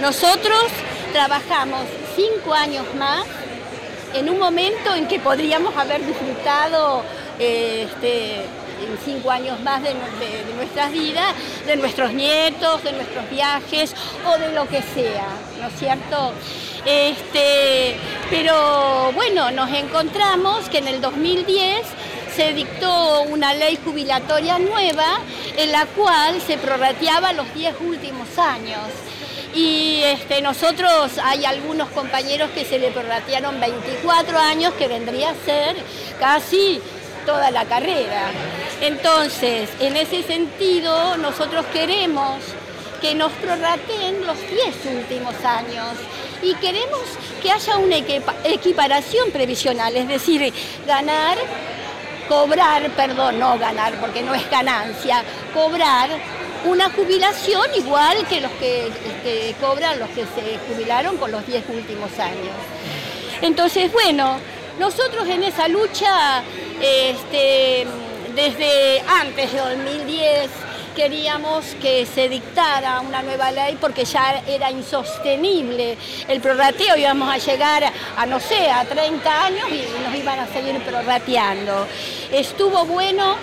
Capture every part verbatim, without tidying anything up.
Nosotros trabajamos cinco años más en un momento en que podríamos haber disfrutado eh, este, en cinco años más de, de, de nuestras vidas, de nuestros nietos, de nuestros viajes o de lo que sea, ¿no es cierto? Este, pero bueno, nos encontramos que en el dos mil diez se dictó una ley jubilatoria nueva en la cual se prorrateaba los diez últimos años. Y este, nosotros, hay algunos compañeros que se le prorratearon veinticuatro años, que vendría a ser casi toda la carrera. Entonces, en ese sentido, nosotros queremos que nos prorrateen los diez últimos años y queremos que haya una equiparación previsional, es decir, ganar, cobrar, perdón, no ganar porque no es ganancia, cobrar una jubilación igual que los que, que cobran los que se jubilaron con los diez últimos años. Entonces, bueno, nosotros en esa lucha, este, desde antes de dos mil diez, queríamos que se dictara una nueva ley porque ya era insostenible el prorrateo, íbamos a llegar a, no sé, a treinta años y nos iban a seguir prorrateando. Estuvo bueno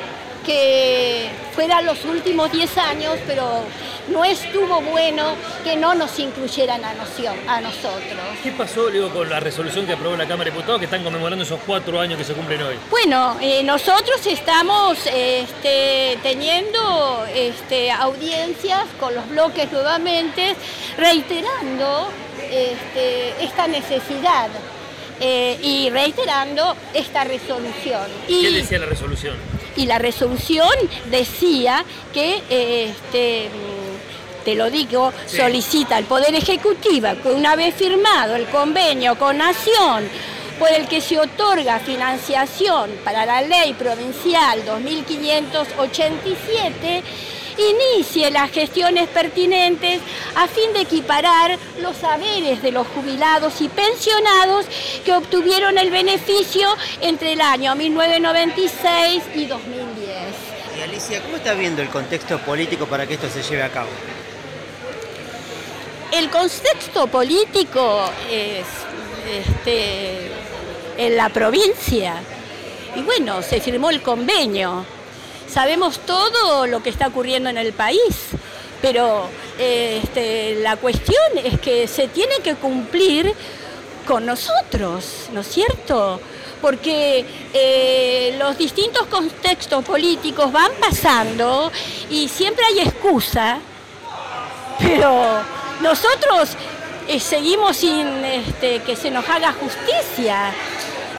que fueran los últimos diez años, pero no estuvo bueno que no nos incluyeran a, noción, a nosotros. ¿Qué pasó, digo, con la resolución que aprobó la Cámara de Diputados, que están conmemorando esos cuatro años que se cumplen hoy? Bueno, eh, nosotros estamos este, teniendo este, audiencias con los bloques nuevamente, reiterando este, esta necesidad eh, y reiterando esta resolución. Y, ¿qué decía la resolución? Y la resolución decía que, eh, este, te lo digo, sí, solicita al Poder Ejecutivo que una vez firmado el convenio con Nación por el que se otorga financiación para la Ley Provincial dos mil quinientos ochenta y siete, inicie las gestiones pertinentes a fin de equiparar los saberes de los jubilados y pensionados que obtuvieron el beneficio entre el año mil novecientos noventa y seis y dos mil diez. Y Alicia, ¿cómo está viendo el contexto político para que esto se lleve a cabo? El contexto político es este, en la provincia. Y bueno, se firmó el convenio. Sabemos todo lo que está ocurriendo en el país, pero eh, este, la cuestión es que se tiene que cumplir con nosotros, ¿no es cierto? Porque eh, los distintos contextos políticos van pasando y siempre hay excusa, pero nosotros eh, seguimos sin este, que se nos haga justicia.